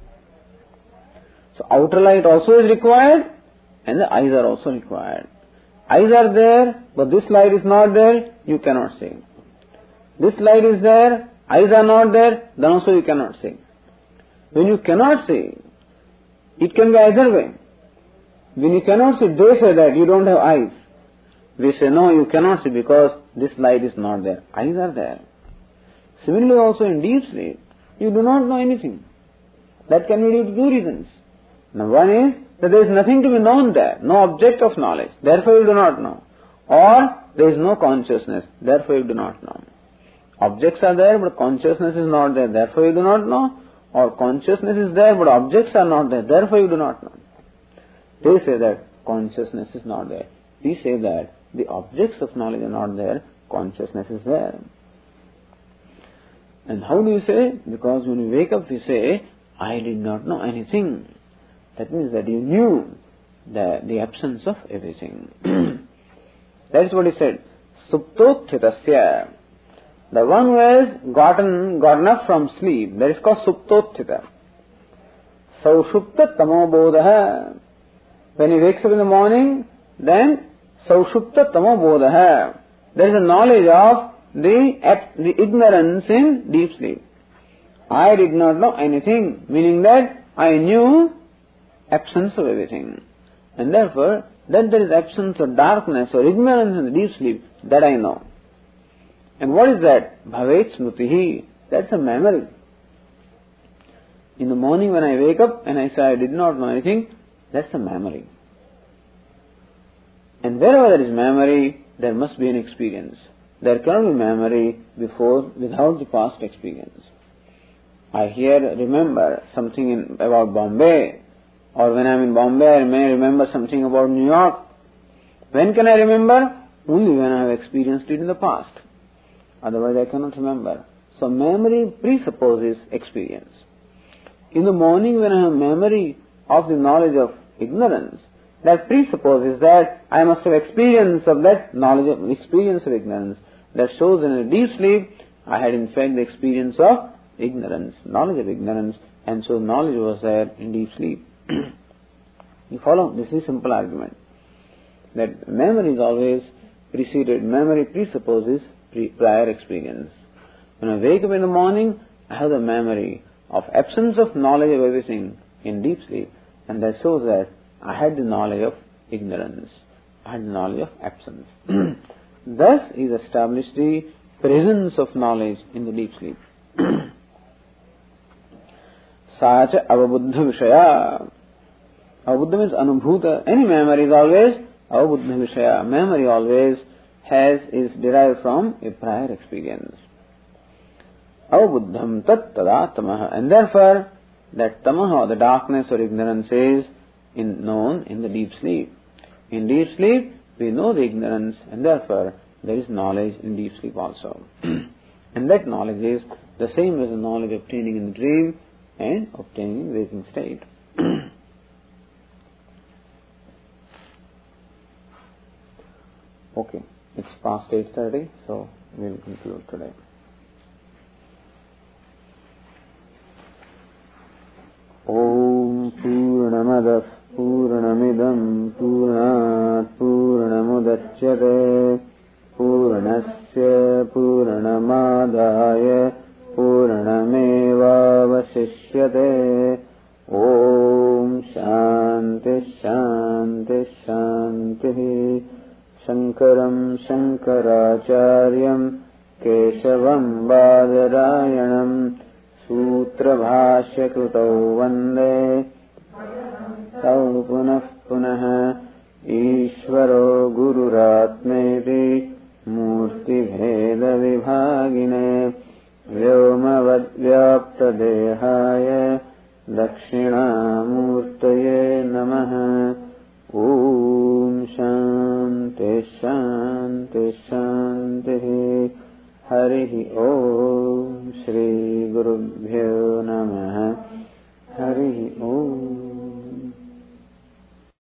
So outer light also is required and the eyes are also required. Eyes are there, but this light is not there, you cannot see. This light is there, eyes are not there, then also you cannot see. When you cannot see, it can be either way. When you cannot see, they say that you don't have eyes. We say, no, you cannot see because this light is not there. Eyes are there. Similarly also in deep sleep, you do not know anything. That can be due to two reasons. Now one is that there is nothing to be known there, no object of knowledge, therefore you do not know. Or there is no consciousness, therefore you do not know. Objects are there but consciousness is not there, therefore you do not know. Or consciousness is there but objects are not there, therefore you do not know. They say that consciousness is not there. We say that the objects of knowledge are not there, consciousness is there. And how do you say? Because when you wake up we say, I did not know anything. That means that you knew the, the absence of everything. That is what he said. Suptothitasya. The one who has gotten, gotten up from sleep, that is called Suptothita. Saushupta tamobodha. When he wakes up in the morning, then Saushupta tamobodha. There is a knowledge of the, the ignorance in deep sleep. I did not know anything, meaning that I knew absence of everything. And therefore, that there is absence of darkness or ignorance in the deep sleep, that I know. And what is that? Bhavet smrutihi. That's a memory. In the morning when I wake up and I say I did not know anything, that's a memory. And wherever there is memory, there must be an experience. There cannot be memory before, without the past experience. I here remember something in, about Bombay, or when I am in Bombay I may remember something about New York. When can I remember? Only when I have experienced it in the past. Otherwise I cannot remember. So memory presupposes experience. In the morning when I have memory of the knowledge of ignorance, that presupposes that I must have experience of that knowledge of experience of ignorance. That shows in a deep sleep I had in fact the experience of ignorance, knowledge of ignorance, and so knowledge was there in deep sleep. You follow? This is a simple argument. That memory is always preceded, memory presupposes pre- prior experience. When I wake up in the morning, I have the memory of absence of knowledge of everything in deep sleep, and that shows that I had the knowledge of ignorance, I had the knowledge of absence. Thus is established the presence of knowledge in the deep sleep. Sacha avabuddha vishaya. Avabuddha means anubhuta. Any memory is always avabuddha vishaya. Memory always has, is derived from a prior experience. Avabuddham tat tada tamaha. And therefore, that tamaha, the darkness or ignorance, is in, known in the deep sleep. In deep sleep, we know the ignorance, and therefore, there is knowledge in deep sleep also. And that knowledge is the same as the knowledge obtaining in the dream and obtaining in the waking state. Okay, it's past eight thirty, so we'll conclude today. Om Purnamadah Purnamidam Purnat Purnamudachyate Purnasya Purnamadaya Purnamevavasishyate. Om Shanti Shanti Shanti. Shankaram Shankaracharyam Keshavam Badarayanam Sutra Bhashya Krutau Vande Tau Punah Punah Ishvaro Gururatmeti Mu मूर्तिभेदविभागिने व्योमवद्व्याप्तदेहाय दक्षिणामूर्तये नमः। ॐ शान्ति शान्ति शान्तिः। हरिः ॐ श्रीगुरुभ्यो नमः। हरिः ॐ।